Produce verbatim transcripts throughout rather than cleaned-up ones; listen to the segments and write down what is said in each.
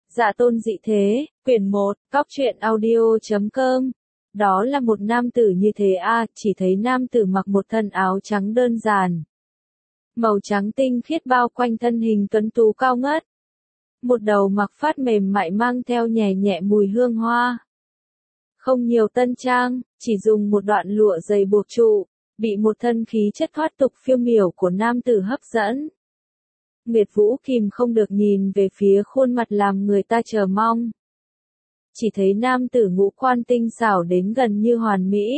Dạ tôn dị thế, quyển một, cóc truyện audio chấm com. Đó là một nam tử như thế a, chỉ thấy nam tử mặc một thân áo trắng đơn giản. Màu trắng tinh khiết bao quanh thân hình tuấn tú cao ngất. Một đầu mặc phát mềm mại mang theo nhẹ nhẹ mùi hương hoa. Không nhiều tân trang, chỉ dùng một đoạn lụa dày buộc trụ, bị một thân khí chất thoát tục phiêu miểu của nam tử hấp dẫn. Nguyệt Vũ kìm không được nhìn về phía khuôn mặt làm người ta chờ mong. Chỉ thấy nam tử ngũ quan tinh xảo đến gần như hoàn mỹ.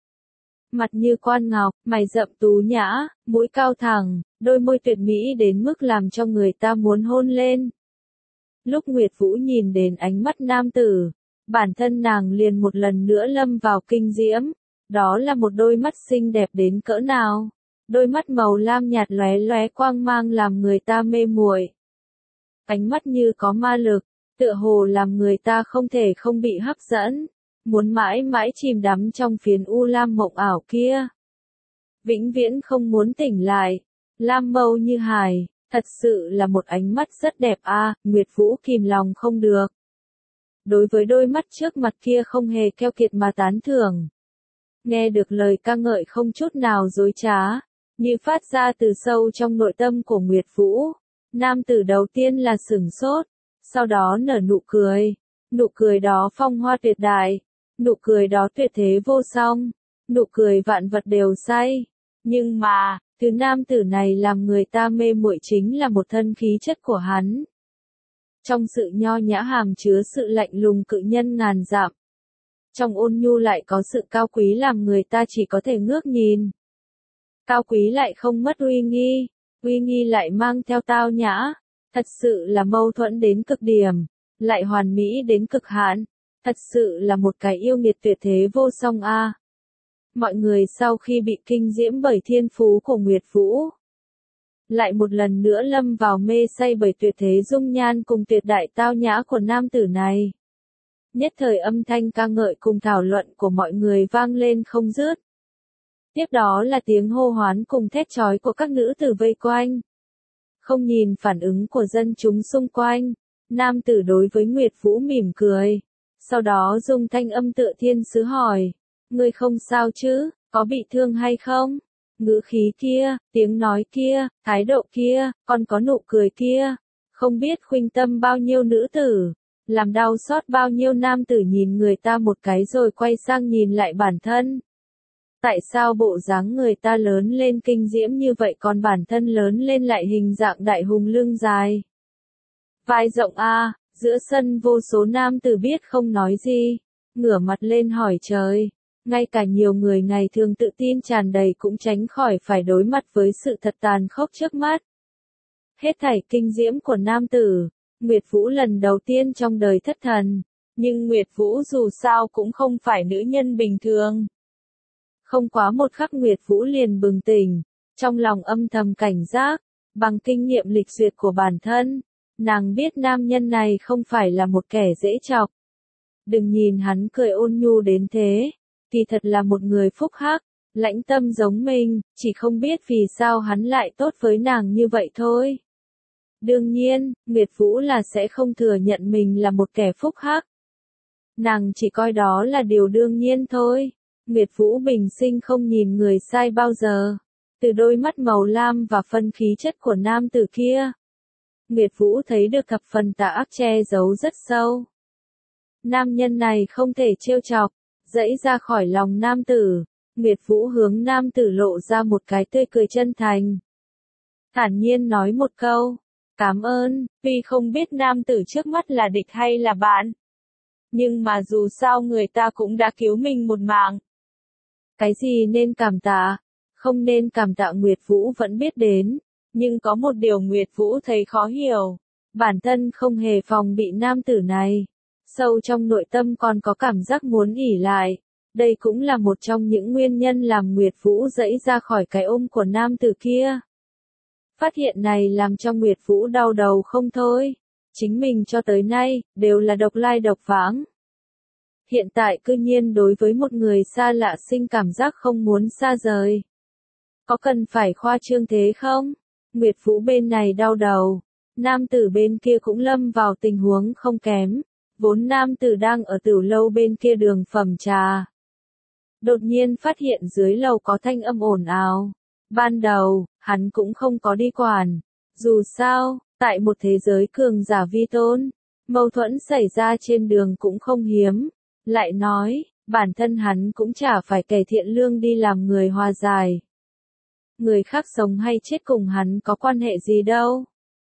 Mặt như quan ngọc, mày rậm tú nhã, mũi cao thẳng, đôi môi tuyệt mỹ đến mức làm cho người ta muốn hôn lên. Lúc Nguyệt Vũ nhìn đến ánh mắt nam tử, bản thân nàng liền một lần nữa lâm vào kinh diễm. Đó là một đôi mắt xinh đẹp đến cỡ nào. Đôi mắt màu lam nhạt lóe lóe quang mang làm người ta mê muội. Ánh mắt như có ma lực, tựa hồ làm người ta không thể không bị hấp dẫn, muốn mãi mãi chìm đắm trong phiến u lam mộng ảo kia. Vĩnh viễn không muốn tỉnh lại, lam mâu như hải, thật sự là một ánh mắt rất đẹp a, à, Nguyệt Vũ kìm lòng không được. Đối với đôi mắt trước mặt kia không hề keo kiệt mà tán thưởng. Nghe được lời ca ngợi không chút nào dối trá, như phát ra từ sâu trong nội tâm của Nguyệt Vũ. Nam tử đầu tiên là sửng sốt, sau đó nở nụ cười. Nụ cười đó phong hoa tuyệt đại, nụ cười đó tuyệt thế vô song, nụ cười vạn vật đều say. Nhưng mà, thứ nam tử này làm người ta mê muội chính là một thân khí chất của hắn. Trong sự nho nhã hàm chứa sự lạnh lùng cự nhân ngàn dặm. Trong ôn nhu lại có sự cao quý làm người ta chỉ có thể ngước nhìn. Cao quý lại không mất uy nghi, uy nghi lại mang theo tao nhã, thật sự là mâu thuẫn đến cực điểm, lại hoàn mỹ đến cực hạn, thật sự là một cái yêu nghiệt tuyệt thế vô song a. À. Mọi người sau khi bị kinh diễm bởi thiên phú của Nguyệt Vũ, lại một lần nữa lâm vào mê say bởi tuyệt thế dung nhan cùng tuyệt đại tao nhã của nam tử này. Nhất thời âm thanh ca ngợi cùng thảo luận của mọi người vang lên không dứt. Tiếp đó là tiếng hô hoán cùng thét chói của các nữ tử vây quanh. Không nhìn phản ứng của dân chúng xung quanh, nam tử đối với Nguyệt Vũ mỉm cười. Sau đó dùng thanh âm tựa thiên sứ hỏi, ngươi không sao chứ, có bị thương hay không? Ngữ khí kia, tiếng nói kia, thái độ kia, còn có nụ cười kia, không biết khuynh tâm bao nhiêu nữ tử, làm đau xót bao nhiêu nam tử nhìn người ta một cái rồi quay sang nhìn lại bản thân. Tại sao bộ dáng người ta lớn lên kinh diễm như vậy còn bản thân lớn lên lại hình dạng đại hùng lưng dài? Vai rộng a, à, giữa sân vô số nam tử biết không nói gì, ngửa mặt lên hỏi trời. Ngay cả nhiều người ngày thường tự tin tràn đầy cũng tránh khỏi phải đối mặt với sự thật tàn khốc trước mắt. Hết thảy kinh diễm của nam tử, Nguyệt Vũ lần đầu tiên trong đời thất thần, nhưng Nguyệt Vũ dù sao cũng không phải nữ nhân bình thường. Không quá một khắc Nguyệt Vũ liền bừng tỉnh, trong lòng âm thầm cảnh giác, bằng kinh nghiệm lịch duyệt của bản thân, nàng biết nam nhân này không phải là một kẻ dễ chọc. Đừng nhìn hắn cười ôn nhu đến thế, kỳ thật là một người phúc hắc, lãnh tâm giống mình, chỉ không biết vì sao hắn lại tốt với nàng như vậy thôi. Đương nhiên, Nguyệt Vũ là sẽ không thừa nhận mình là một kẻ phúc hắc. Nàng chỉ coi đó là điều đương nhiên thôi. Nguyệt Vũ bình sinh không nhìn người sai bao giờ. Từ đôi mắt màu lam và phân khí chất của nam tử kia, Nguyệt Vũ thấy được thập phần tà ác che giấu rất sâu. Nam nhân này không thể trêu chọc, dẫy ra khỏi lòng nam tử. Nguyệt Vũ hướng nam tử lộ ra một cái tươi cười chân thành. Thản nhiên nói một câu, cảm ơn, tuy không biết nam tử trước mắt là địch hay là bạn. Nhưng mà dù sao người ta cũng đã cứu mình một mạng. Cái gì nên cảm tạ, không nên cảm tạ Nguyệt Vũ vẫn biết đến, nhưng có một điều Nguyệt Vũ thấy khó hiểu, bản thân không hề phòng bị nam tử này, sâu trong nội tâm còn có cảm giác muốn ỉ lại, đây cũng là một trong những nguyên nhân làm Nguyệt Vũ dẫy ra khỏi cái ôm của nam tử kia. Phát hiện này làm cho Nguyệt Vũ đau đầu không thôi, chính mình cho tới nay, đều là độc lai độc vãng. Hiện tại cư nhiên đối với một người xa lạ sinh cảm giác không muốn xa rời. Có cần phải khoa trương thế không? Nguyệt Vũ bên này đau đầu, nam tử bên kia cũng lâm vào tình huống không kém, vốn nam tử đang ở tiểu lâu bên kia đường phẩm trà. Đột nhiên phát hiện dưới lầu có thanh âm ồn ào. Ban đầu, hắn cũng không có đi quản. Dù sao, tại một thế giới cường giả vi tôn, mâu thuẫn xảy ra trên đường cũng không hiếm. Lại nói, bản thân hắn cũng chả phải kẻ thiện lương đi làm người hòa giải. Người khác sống hay chết cùng hắn có quan hệ gì đâu.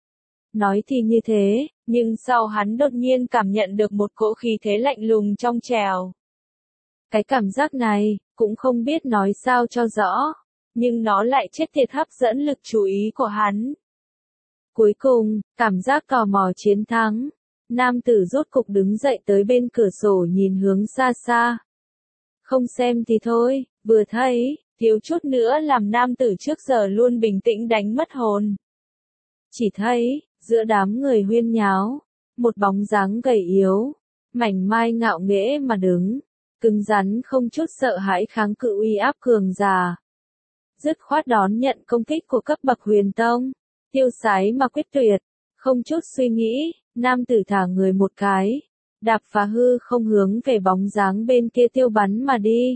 Nói thì như thế, nhưng sau hắn đột nhiên cảm nhận được một cỗ khí thế lạnh lùng trong trẻo. Cái cảm giác này, cũng không biết nói sao cho rõ, nhưng nó lại chết tiệt hấp dẫn lực chú ý của hắn. Cuối cùng, cảm giác tò mò chiến thắng. Nam tử rốt cục đứng dậy tới bên cửa sổ nhìn hướng xa xa. Không xem thì thôi, vừa thấy, thiếu chút nữa làm nam tử trước giờ luôn bình tĩnh đánh mất hồn. Chỉ thấy, giữa đám người huyên nháo, một bóng dáng gầy yếu, mảnh mai ngạo nghễ mà đứng, cứng rắn không chút sợ hãi kháng cự uy áp cường giả. Dứt khoát đón nhận công kích của cấp bậc huyền tông, tiêu sái mà quyết tuyệt, không chút suy nghĩ, nam tử thả người một cái, đạp phá hư không hướng về bóng dáng bên kia tiêu bắn mà đi.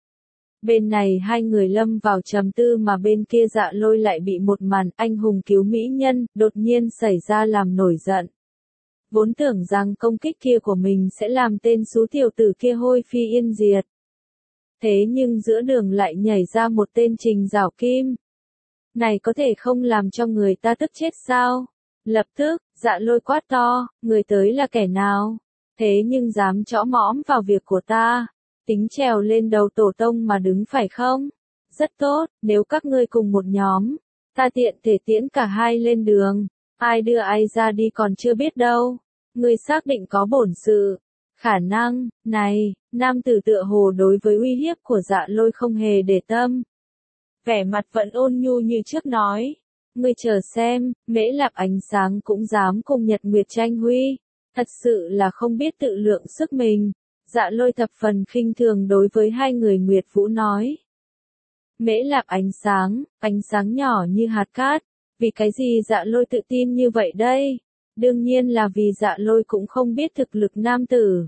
Bên này hai người lâm vào trầm tư mà bên kia Dạ Lôi lại bị một màn anh hùng cứu mỹ nhân đột nhiên xảy ra làm nổi giận. Vốn tưởng rằng công kích kia của mình sẽ làm tên xú tiểu tử kia hôi phi yên diệt. Thế nhưng giữa đường lại nhảy ra một tên Trình Giảo Kim. Này có thể không làm cho người ta tức chết sao? Lập tức, Dạ Lôi quát to, người tới là kẻ nào? Thế nhưng dám chõ mõm vào việc của ta. Tính trèo lên đầu tổ tông mà đứng phải không? Rất tốt, nếu các ngươi cùng một nhóm, ta tiện thể tiễn cả hai lên đường, ai đưa ai ra đi còn chưa biết đâu. Ngươi xác định có bổn sự, khả năng, này, nam tử tựa hồ đối với uy hiếp của Dạ Lôi không hề để tâm. Vẻ mặt vẫn ôn nhu như trước nói, ngươi chờ xem, Mễ Lạp ánh sáng cũng dám cùng Nhật Nguyệt tranh huy, thật sự là không biết tự lượng sức mình. Dạ Lôi thập phần khinh thường đối với hai người Nguyệt Vũ nói. Mễ Lạp ánh sáng, ánh sáng nhỏ như hạt cát, vì cái gì Dạ Lôi tự tin như vậy đây? Đương nhiên là vì Dạ Lôi cũng không biết thực lực nam tử.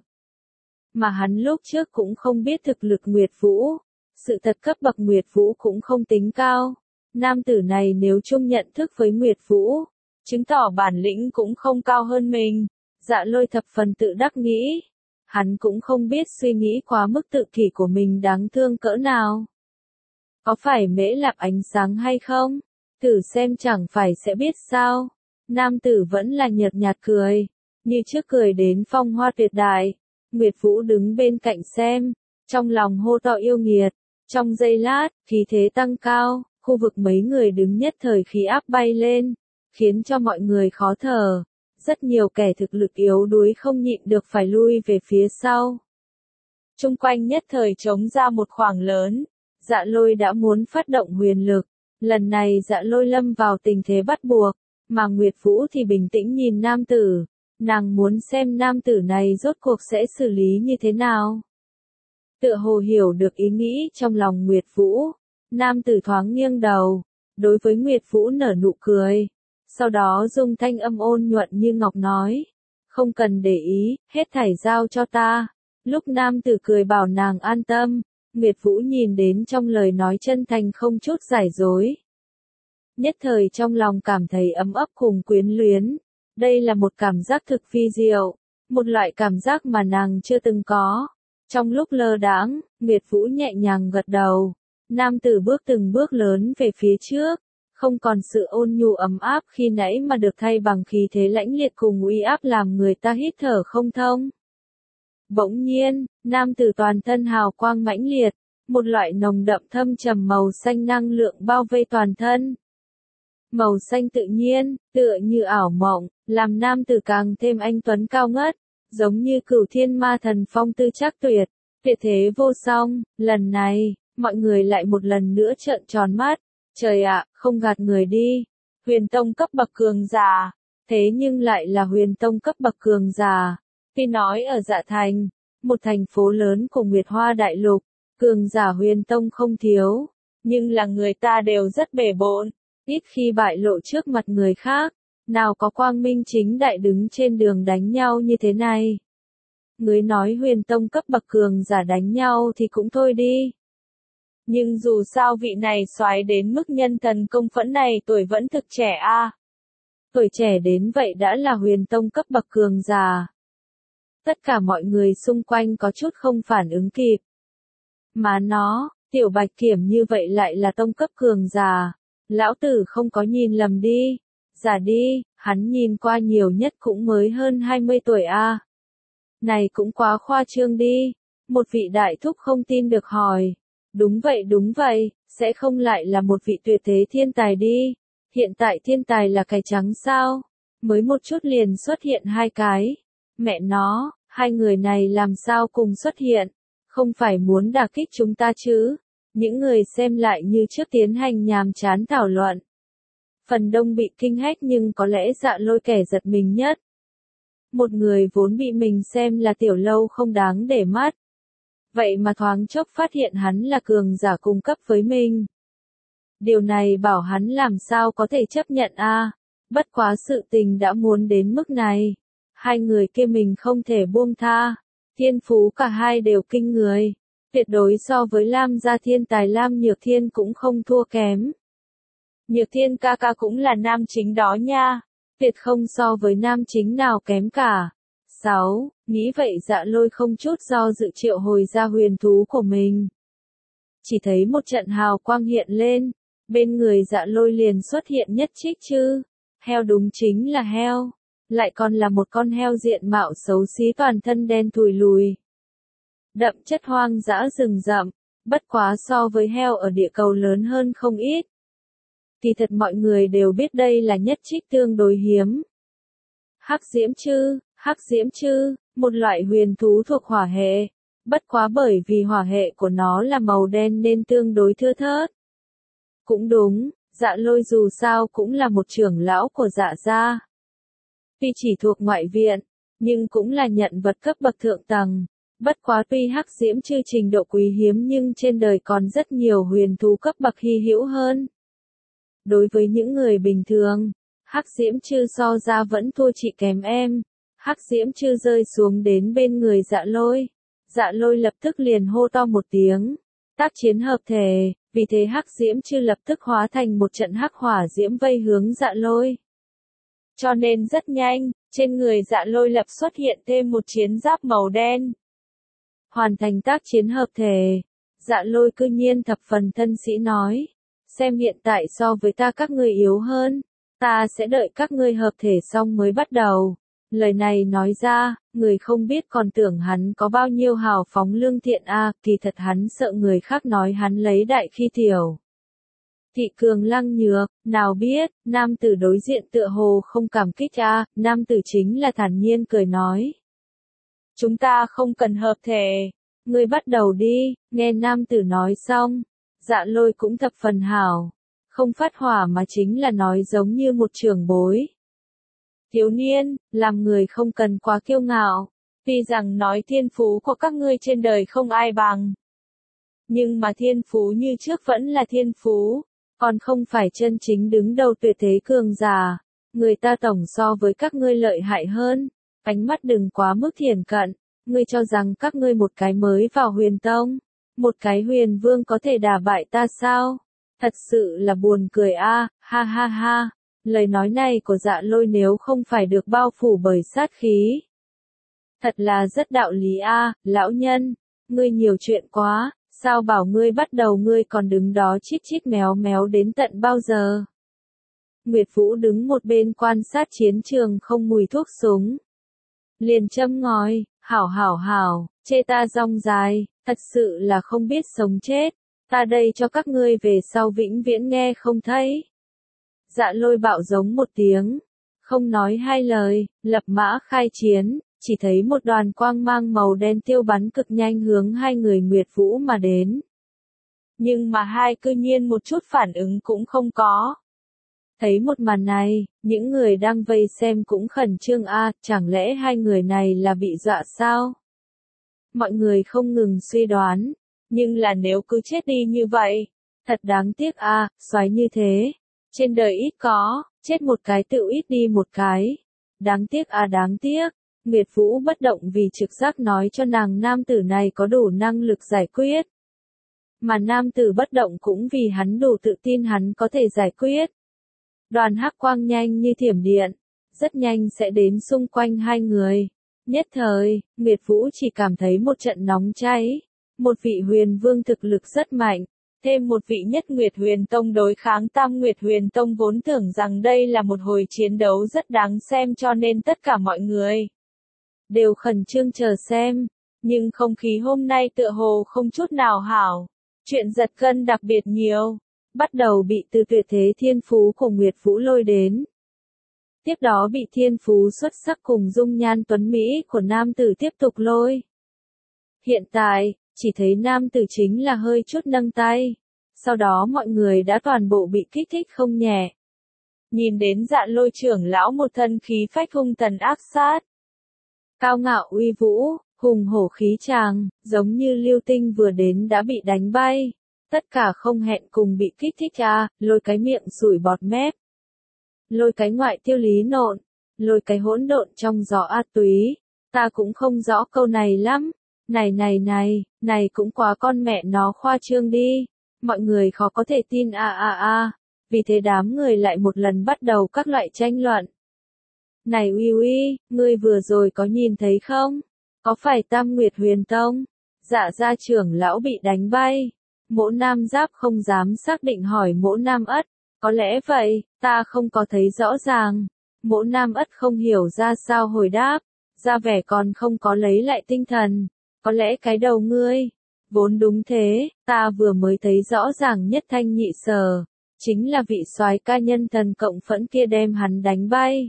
Mà hắn lúc trước cũng không biết thực lực Nguyệt Vũ. Sự thật cấp bậc Nguyệt Vũ cũng không tính cao. Nam tử này nếu chung nhận thức với Nguyệt Vũ, chứng tỏ bản lĩnh cũng không cao hơn mình. Dạ Lôi thập phần tự đắc nghĩ. Hắn cũng không biết suy nghĩ quá mức tự kỷ của mình đáng thương cỡ nào. Có phải Mễ Lạp ánh sáng hay không? Thử xem chẳng phải sẽ biết sao. Nam tử vẫn là nhợt nhạt cười, như trước cười đến phong hoa tuyệt đại. Nguyệt Vũ đứng bên cạnh xem, trong lòng hô to yêu nghiệt. Trong giây lát, khí thế tăng cao, khu vực mấy người đứng nhất thời khí áp bay lên, khiến cho mọi người khó thở. Rất nhiều kẻ thực lực yếu đuối không nhịn được phải lui về phía sau. Trung quanh nhất thời trống ra một khoảng lớn, Dạ Lôi đã muốn phát động huyền lực, lần này Dạ Lôi lâm vào tình thế bắt buộc, mà Nguyệt Vũ thì bình tĩnh nhìn nam tử, nàng muốn xem nam tử này rốt cuộc sẽ xử lý như thế nào. Tựa hồ hiểu được ý nghĩ trong lòng Nguyệt Vũ, nam tử thoáng nghiêng đầu, đối với Nguyệt Vũ nở nụ cười. Sau đó dùng thanh âm ôn nhuận như ngọc nói, không cần để ý, hết thảy giao cho ta. Lúc nam tử cười bảo nàng an tâm, Nguyệt Vũ nhìn đến trong lời nói chân thành không chút giải dối. Nhất thời trong lòng cảm thấy ấm ấp cùng quyến luyến. Đây là một cảm giác thực phi diệu, một loại cảm giác mà nàng chưa từng có. Trong lúc lơ đãng, Nguyệt Vũ nhẹ nhàng gật đầu. Nam tử bước từng bước lớn về phía trước. Không còn sự ôn nhu ấm áp khi nãy mà được thay bằng khí thế lãnh liệt cùng uy áp làm người ta hít thở không thông. Bỗng nhiên, nam tử toàn thân hào quang mãnh liệt, một loại nồng đậm thâm trầm màu xanh năng lượng bao vây toàn thân. Màu xanh tự nhiên, tựa như ảo mộng, làm nam tử càng thêm anh tuấn cao ngất, giống như cửu thiên ma thần phong tư trác tuyệt, tuyệt thế vô song. Lần này, mọi người lại một lần nữa trợn tròn mắt. Trời ạ, không gạt người đi. Huyền tông cấp bậc cường giả. Thế nhưng lại là huyền tông cấp bậc cường giả. Tuy nói ở Dạ Thành, một thành phố lớn của Nguyệt Hoa Đại Lục, cường giả huyền tông không thiếu. Nhưng là người ta đều rất bể bộn, ít khi bại lộ trước mặt người khác. nào có quang minh chính đại đứng trên đường đánh nhau như thế này. Ngươi nói huyền tông cấp bậc cường giả đánh nhau thì cũng thôi đi. Nhưng dù sao vị này soái đến mức nhân thần công phẫn này tuổi vẫn thực trẻ a. Tuổi trẻ đến vậy đã là huyền tông cấp bậc cường giả. Tất cả mọi người xung quanh có chút không phản ứng kịp. Mà nó, tiểu bạch kiểm như vậy lại là tông cấp cường giả. Lão tử không có nhìn lầm đi. Giả đi, hắn nhìn qua nhiều nhất cũng mới hơn hai mươi tuổi a. Này cũng quá khoa trương đi. Một vị đại thúc không tin được hỏi. Đúng vậy đúng vậy, sẽ không lại là một vị tuyệt thế thiên tài đi. Hiện tại thiên tài là cái trắng sao? Mới một chút liền xuất hiện hai cái. Mẹ nó, hai người này làm sao cùng xuất hiện? Không phải muốn đả kích chúng ta chứ? Những người xem lại như trước tiến hành nhàm chán thảo luận. Phần đông bị kinh hách nhưng có lẽ Dạ Lôi kẻ giật mình nhất. Một người vốn bị mình xem là tiểu lâu không đáng để mắt. Vậy mà thoáng chốc phát hiện hắn là cường giả cùng cấp với mình. Điều này bảo hắn làm sao có thể chấp nhận a? Bất quá sự tình đã muốn đến mức này. Hai người kia mình không thể buông tha. Thiên phú cả hai đều kinh người. Tuyệt đối so với Lam gia thiên tài Lam Nhược Thiên cũng không thua kém. Nhược Thiên ca ca cũng là nam chính đó nha. Tuyệt không so với nam chính nào kém cả. sáu. Nghĩ vậy Dạ Lôi không chút do dự triệu hồi ra huyền thú của mình. Chỉ thấy một trận hào quang hiện lên. Bên người Dạ Lôi liền xuất hiện nhất trích chư. Heo đúng chính là heo. Lại còn là một con heo diện mạo xấu xí toàn thân đen thùi lùi. Đậm chất hoang dã rừng rậm. Bất quá so với heo ở địa cầu lớn hơn không ít. Kỳ thật mọi người đều biết đây là nhất trích tương đối hiếm. Hắc diễm chư, hắc diễm chư, một loại huyền thú thuộc hỏa hệ. Bất quá bởi vì hỏa hệ của nó là màu đen nên tương đối thưa thớt. Cũng đúng, Dạ Lôi dù sao cũng là một trưởng lão của Dạ gia. Tuy chỉ thuộc ngoại viện, nhưng cũng là nhận vật cấp bậc thượng tầng. Bất quá tuy hắc diễm chư trình độ quý hiếm nhưng trên đời còn rất nhiều huyền thú cấp bậc hy hữu hơn. Đối với những người bình thường, hắc diễm chư so ra vẫn thua chị kém em. Hắc diễm chư rơi xuống đến bên người Dạ Lôi. Dạ Lôi lập tức liền hô to một tiếng. Tác chiến hợp thể, vì thế hắc diễm chư lập tức hóa thành một trận hắc hỏa diễm vây hướng Dạ Lôi. Cho nên rất nhanh, trên người Dạ Lôi lập xuất hiện thêm một chiến giáp màu đen. Hoàn thành tác chiến hợp thể, Dạ Lôi cư nhiên thập phần thân sĩ nói. Xem hiện tại so với ta các ngươi yếu hơn, ta sẽ đợi các ngươi hợp thể xong mới bắt đầu. Lời này nói ra, người không biết còn tưởng hắn có bao nhiêu hào phóng lương thiện a, à, kỳ thật hắn sợ người khác nói hắn lấy đại khi tiểu. Thị cường lăng nhược, nào biết, nam tử đối diện tựa hồ không cảm kích a, à, nam tử chính là thản nhiên cười nói. Chúng ta không cần hợp thể, ngươi bắt đầu đi, nghe nam tử nói xong. Dạ Lôi cũng thập phần hảo, không phát hỏa mà chính là nói giống như một trưởng bối. Thiếu niên, làm người không cần quá kiêu ngạo, tuy rằng nói thiên phú của các ngươi trên đời không ai bằng. Nhưng mà thiên phú như trước vẫn là thiên phú, còn không phải chân chính đứng đầu tuyệt thế cường giả. Người ta tổng so với các ngươi lợi hại hơn, ánh mắt đừng quá mức thiển cận, ngươi cho rằng các ngươi một cái mới vào huyền tông. Một cái huyền vương có thể đả bại ta sao? Thật sự là buồn cười a, à, ha ha ha. Lời nói này của Dạ Lôi nếu không phải được bao phủ bởi sát khí. Thật là rất đạo lý a, à, lão nhân. Ngươi nhiều chuyện quá, sao bảo ngươi bắt đầu ngươi còn đứng đó chít chít méo méo đến tận bao giờ? Nguyệt Vũ đứng một bên quan sát chiến trường không mùi thuốc súng. Liền châm ngòi, hảo hảo hảo, chê ta rong dài. Thật sự là không biết sống chết, ta đây cho các ngươi về sau vĩnh viễn nghe không thấy. Dạ Lôi bạo giống một tiếng, không nói hai lời, lập mã khai chiến, chỉ thấy một đoàn quang mang màu đen tiêu bắn cực nhanh hướng hai người Nguyệt Vũ mà đến. Nhưng mà hai cư nhiên một chút phản ứng cũng không có. Thấy một màn này, những người đang vây xem cũng khẩn trương a, à, chẳng lẽ hai người này là bị dọa sao? Mọi người không ngừng suy đoán, nhưng là nếu cứ chết đi như vậy, thật đáng tiếc a, à, soái như thế, Trên đời ít có, chết một cái tự ít đi một cái. Đáng tiếc à đáng tiếc. Nguyệt Vũ bất động vì trực giác nói cho nàng nam tử này có đủ năng lực giải quyết. Mà nam tử bất động cũng vì hắn đủ tự tin hắn có thể giải quyết. Đoàn hắc quang nhanh như thiểm điện, rất nhanh sẽ đến xung quanh hai người. Nhất thời, Nguyệt Vũ chỉ cảm thấy một trận nóng cháy. Một vị huyền vương thực lực rất mạnh, thêm một vị nhất Nguyệt Huyền Tông đối kháng Tam Nguyệt Huyền Tông vốn tưởng rằng đây là một hồi chiến đấu rất đáng xem cho nên tất cả mọi người đều khẩn trương chờ xem. Nhưng không khí hôm nay tựa hồ không chút nào hảo. Chuyện giật gân đặc biệt nhiều. Bắt đầu bị từ tuyệt thế thiên phú của Nguyệt Vũ lôi đến. Tiếp đó bị thiên phú xuất sắc cùng dung nhan tuấn Mỹ của nam tử tiếp tục lôi. Hiện tại, chỉ thấy nam tử chính là hơi chút nâng tay. Sau đó mọi người đã toàn bộ bị kích thích không nhẹ. Nhìn đến Dạ Lôi trưởng lão một thân khí phách hung tần ác sát. Cao ngạo uy vũ, hùng hổ khí tràng, giống như lưu tinh vừa đến đã bị đánh bay. Tất cả không hẹn cùng bị kích thích à, lôi cái miệng sủi bọt mép. Lôi cái ngoại tiêu lý nộn, lôi cái hỗn độn trong gió a túy. Ta cũng không rõ câu này lắm. Này này này, này cũng quá con mẹ nó khoa trương đi. Mọi người khó có thể tin a a a. Vì thế đám người lại một lần bắt đầu các loại tranh luận. Này uy uy, ngươi vừa rồi có nhìn thấy không? Có phải Tam Nguyệt Huyền Tông? Dạ gia trưởng lão bị đánh bay. Mỗ Nam Giáp không dám xác định hỏi Mỗ Nam Ất. Có lẽ vậy, ta không có thấy rõ ràng. Mỗ Nam Ất không hiểu ra sao hồi đáp. Ra vẻ còn không có lấy lại tinh thần. Có lẽ cái đầu ngươi. Vốn đúng thế, ta vừa mới thấy rõ ràng nhất thanh nhị sở. Chính là vị soái ca nhân thần cộng phẫn kia đem hắn đánh bay.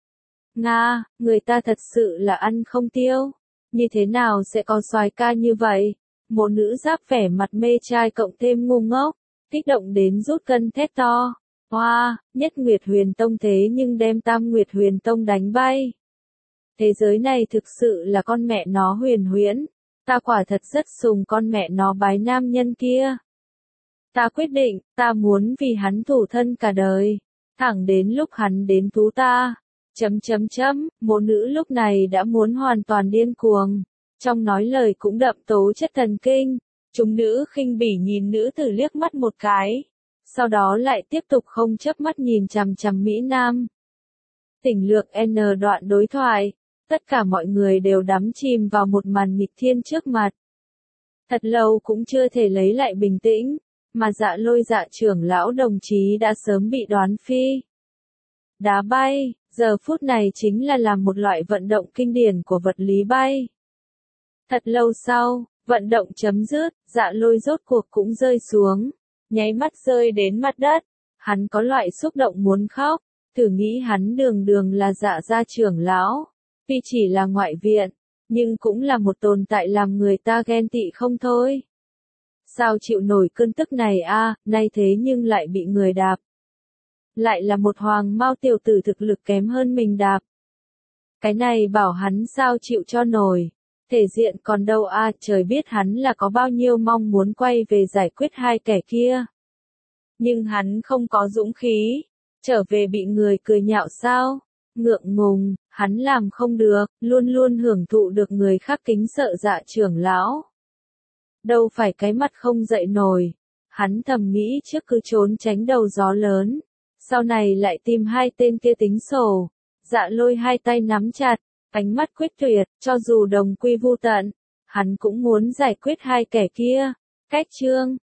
Nga, người ta thật sự là ăn không tiêu. Như thế nào sẽ có soái ca như vậy? Một nữ giáp vẻ mặt mê trai cộng thêm ngu ngốc, kích động đến rút cân thét to. Hoa, wow, nhất Nguyệt Huyền Tông thế nhưng đem Tam Nguyệt Huyền Tông đánh bay. Thế giới này thực sự là con mẹ nó huyền huyễn. Ta quả thật rất sùng con mẹ nó bái nam nhân kia. Ta quyết định, ta muốn vì hắn thủ thân cả đời. Thẳng đến lúc hắn đến thú ta. Chấm chấm chấm, một nữ lúc này đã muốn hoàn toàn điên cuồng. Trong nói lời cũng đậm tố chất thần kinh. Chúng nữ khinh bỉ nhìn nữ tử liếc mắt một cái. Sau đó lại tiếp tục không chớp mắt nhìn chằm chằm Mỹ Nam. Tỉnh lược N đoạn đối thoại. Tất cả mọi người đều đắm chìm vào một màn nghịch thiên trước mặt. Thật lâu cũng chưa thể lấy lại bình tĩnh. Mà Dạ Lôi Dạ trưởng lão đồng chí đã sớm bị đoán phi. Đá bay, giờ phút này chính là làm một loại vận động kinh điển của vật lý bay. Thật lâu sau, vận động chấm dứt, Dạ Lôi rốt cuộc cũng rơi xuống, nháy mắt rơi đến mặt đất. Hắn có loại xúc động muốn khóc, thử nghĩ hắn đường đường là Dạ gia trưởng lão, tuy chỉ là ngoại viện, nhưng cũng là một tồn tại làm người ta ghen tị không thôi. Sao chịu nổi cơn tức này a, à, nay thế nhưng lại bị người đạp. Lại là một hoàng mao tiểu tử thực lực kém hơn mình đạp. Cái này bảo hắn sao chịu cho nổi. Thể diện còn đâu a, à, trời biết hắn là có bao nhiêu mong muốn quay về giải quyết hai kẻ kia. Nhưng hắn không có dũng khí. Trở về bị người cười nhạo sao? Ngượng ngùng, hắn làm không được, luôn luôn hưởng thụ được người khác kính sợ Dạ trưởng lão. Đâu phải cái mặt không dậy nổi. Hắn thầm nghĩ trước cứ trốn tránh đầu gió lớn. Sau này lại tìm hai tên kia tính sổ. Dạ Lôi hai tay nắm chặt, ánh mắt quyết tuyệt, cho dù đồng quy vu tận. Hắn cũng muốn giải quyết hai kẻ kia. Cách chương.